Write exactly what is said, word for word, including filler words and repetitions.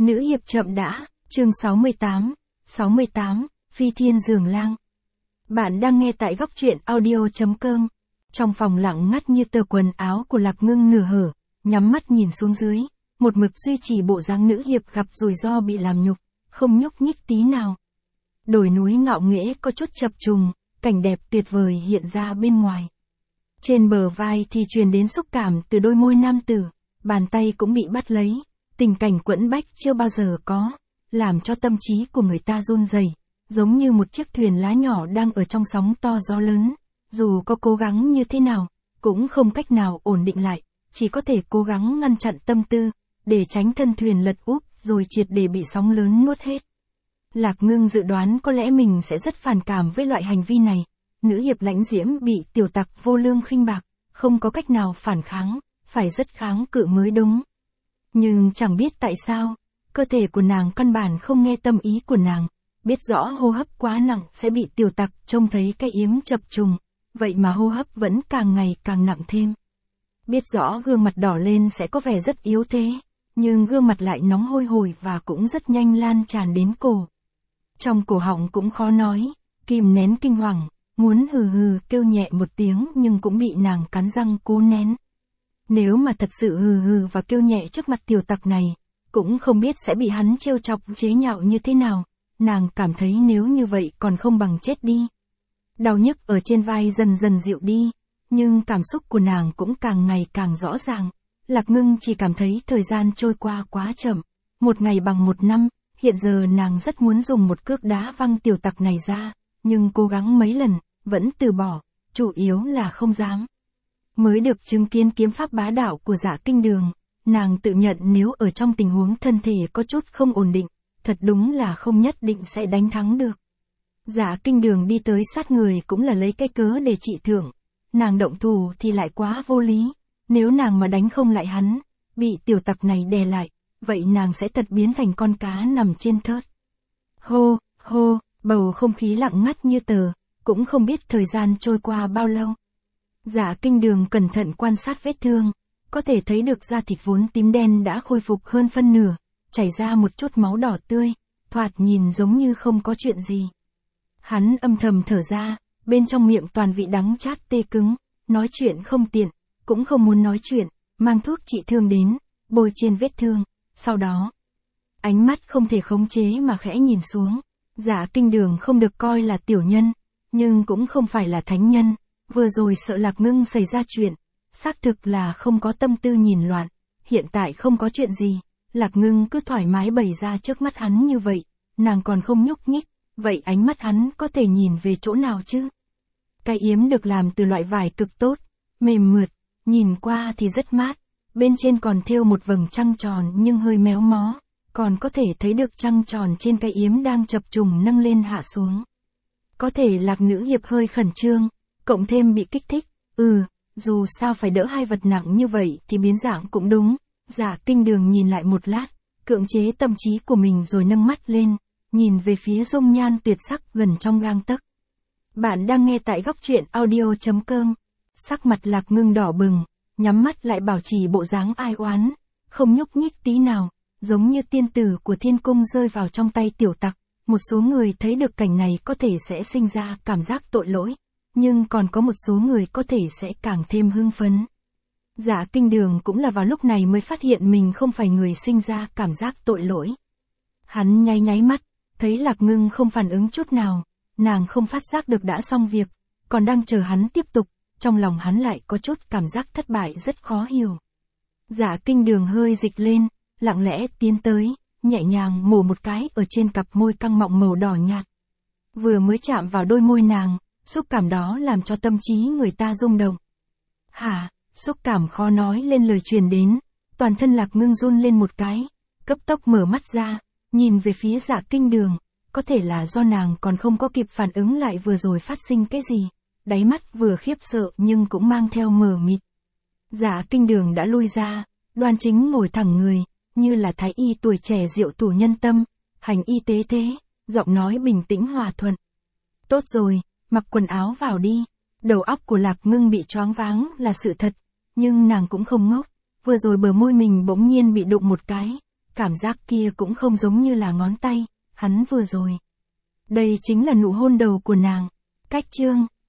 Nữ hiệp chậm đã, chương sáu mươi tám, sáu mươi tám, Phi Thiên Giường Lang. Bạn đang nghe tại góc truyện audio chấm com. Trong phòng lặng ngắt như tờ, quần áo của Lạc Ngưng nửa hở, nhắm mắt nhìn xuống dưới, một mực duy trì bộ dáng nữ hiệp gặp rủi ro bị làm nhục, không nhúc nhích tí nào. Đồi núi ngạo nghễ có chút chập trùng, cảnh đẹp tuyệt vời hiện ra bên ngoài. Trên bờ vai thì truyền đến xúc cảm từ đôi môi nam tử, bàn tay cũng bị bắt lấy, tình cảnh quẫn bách chưa bao giờ có, làm cho tâm trí của người ta run rẩy, giống như một chiếc thuyền lá nhỏ đang ở trong sóng to gió lớn, dù có cố gắng như thế nào, cũng không cách nào ổn định lại, chỉ có thể cố gắng ngăn chặn tâm tư, để tránh thân thuyền lật úp rồi triệt để bị sóng lớn nuốt hết. Lạc Ngưng dự đoán có lẽ mình sẽ rất phản cảm với loại hành vi này, nữ hiệp lãnh diễm bị tiểu tặc vô lương khinh bạc, không có cách nào phản kháng, phải rất kháng cự mới đúng. Nhưng chẳng biết tại sao, cơ thể của nàng căn bản không nghe tâm ý của nàng, biết rõ hô hấp quá nặng sẽ bị tiểu tặc trông thấy cái yếm chập trùng, vậy mà hô hấp vẫn càng ngày càng nặng thêm. Biết rõ gương mặt đỏ lên sẽ có vẻ rất yếu thế, nhưng gương mặt lại nóng hôi hổi và cũng rất nhanh lan tràn đến cổ. Trong cổ họng cũng khó nói, kìm nén kinh hoàng, muốn hừ hừ kêu nhẹ một tiếng nhưng cũng bị nàng cắn răng cố nén. Nếu mà thật sự hừ hừ và kêu nhẹ trước mặt tiểu tặc này, cũng không biết sẽ bị hắn trêu chọc chế nhạo như thế nào, nàng cảm thấy nếu như vậy còn không bằng chết đi. Đau nhức ở trên vai dần dần dịu đi, nhưng cảm xúc của nàng cũng càng ngày càng rõ ràng. Lạc Ngưng chỉ cảm thấy thời gian trôi qua quá chậm, một ngày bằng một năm, hiện giờ nàng rất muốn dùng một cước đá văng tiểu tặc này ra, nhưng cố gắng mấy lần, vẫn từ bỏ, chủ yếu là không dám. Mới được chứng kiến kiếm pháp bá đạo của Dạ Kinh Đường, nàng tự nhận nếu ở trong tình huống thân thể có chút không ổn định, thật đúng là không nhất định sẽ đánh thắng được. Dạ Kinh Đường đi tới sát người cũng là lấy cái cớ để trị thưởng, nàng động thủ thì lại quá vô lý, nếu nàng mà đánh không lại hắn, bị tiểu tặc này đè lại, vậy nàng sẽ thật biến thành con cá nằm trên thớt. Hô, hô, bầu không khí lặng ngắt như tờ, cũng không biết thời gian trôi qua bao lâu. Dạ Kinh Đường cẩn thận quan sát vết thương, có thể thấy được da thịt vốn tím đen đã khôi phục hơn phân nửa, chảy ra một chút máu đỏ tươi, thoạt nhìn giống như không có chuyện gì. Hắn âm thầm thở ra, bên trong miệng toàn vị đắng chát tê cứng, nói chuyện không tiện, cũng không muốn nói chuyện, mang thuốc trị thương đến, bôi trên vết thương, sau đó, ánh mắt không thể khống chế mà khẽ nhìn xuống. Dạ Kinh Đường không được coi là tiểu nhân, nhưng cũng không phải là thánh nhân, vừa rồi sợ Lạc Ngưng xảy ra chuyện, xác thực là không có tâm tư nhìn loạn, hiện tại không có chuyện gì, Lạc Ngưng cứ thoải mái bày ra trước mắt hắn như vậy, nàng còn không nhúc nhích, vậy ánh mắt hắn có thể nhìn về chỗ nào chứ? Cái yếm được làm từ loại vải cực tốt, mềm mượt, nhìn qua thì rất mát, bên trên còn thêu một vầng trăng tròn nhưng hơi méo mó, còn có thể thấy được trăng tròn trên cái yếm đang chập trùng nâng lên hạ xuống. Có thể Lạc nữ hiệp hơi khẩn trương, cộng thêm bị kích thích, ừ, dù sao phải đỡ hai vật nặng như vậy thì biến dạng cũng đúng. Dạ Kinh Đường nhìn lại một lát, cưỡng chế tâm trí của mình rồi nâng mắt lên, nhìn về phía dung nhan tuyệt sắc gần trong gang tấc. Bạn đang nghe tại góc truyện audio chấm com. Sắc mặt Lạc Ngưng đỏ bừng, nhắm mắt lại bảo trì bộ dáng ai oán, không nhúc nhích tí nào, giống như tiên tử của thiên cung rơi vào trong tay tiểu tặc. Một số người thấy được cảnh này có thể sẽ sinh ra cảm giác tội lỗi, nhưng còn có một số người có thể sẽ càng thêm hưng phấn. Dạ Kinh Đường cũng là vào lúc này mới phát hiện mình không phải người sinh ra cảm giác tội lỗi. Hắn nháy nháy mắt, thấy Lạc Ngưng không phản ứng chút nào, nàng không phát giác được đã xong việc, còn đang chờ hắn tiếp tục, trong lòng hắn lại có chút cảm giác thất bại rất khó hiểu. Dạ Kinh Đường hơi dịch lên, lặng lẽ tiến tới, nhẹ nhàng mổ một cái ở trên cặp môi căng mọng màu đỏ nhạt. Vừa mới chạm vào đôi môi nàng, xúc cảm đó làm cho tâm trí người ta rung động. Hả, xúc cảm khó nói lên lời truyền đến, toàn thân Lạc Ngưng run lên một cái, cấp tốc mở mắt ra, nhìn về phía Dạ Kinh Đường, có thể là do nàng còn không có kịp phản ứng lại vừa rồi phát sinh cái gì, đáy mắt vừa khiếp sợ nhưng cũng mang theo mờ mịt. Dạ Kinh Đường đã lui ra, đoan chính ngồi thẳng người, như là thái y tuổi trẻ diệu tủ nhân tâm, hành y tế thế, giọng nói bình tĩnh hòa thuận. Tốt rồi, mặc quần áo vào đi. Đầu óc của Lạc Ngưng bị choáng váng là sự thật, nhưng nàng cũng không ngốc, vừa rồi bờ môi mình bỗng nhiên bị đụng một cái, cảm giác kia cũng không giống như là ngón tay, hắn vừa rồi. Đây chính là nụ hôn đầu của nàng. Cách chương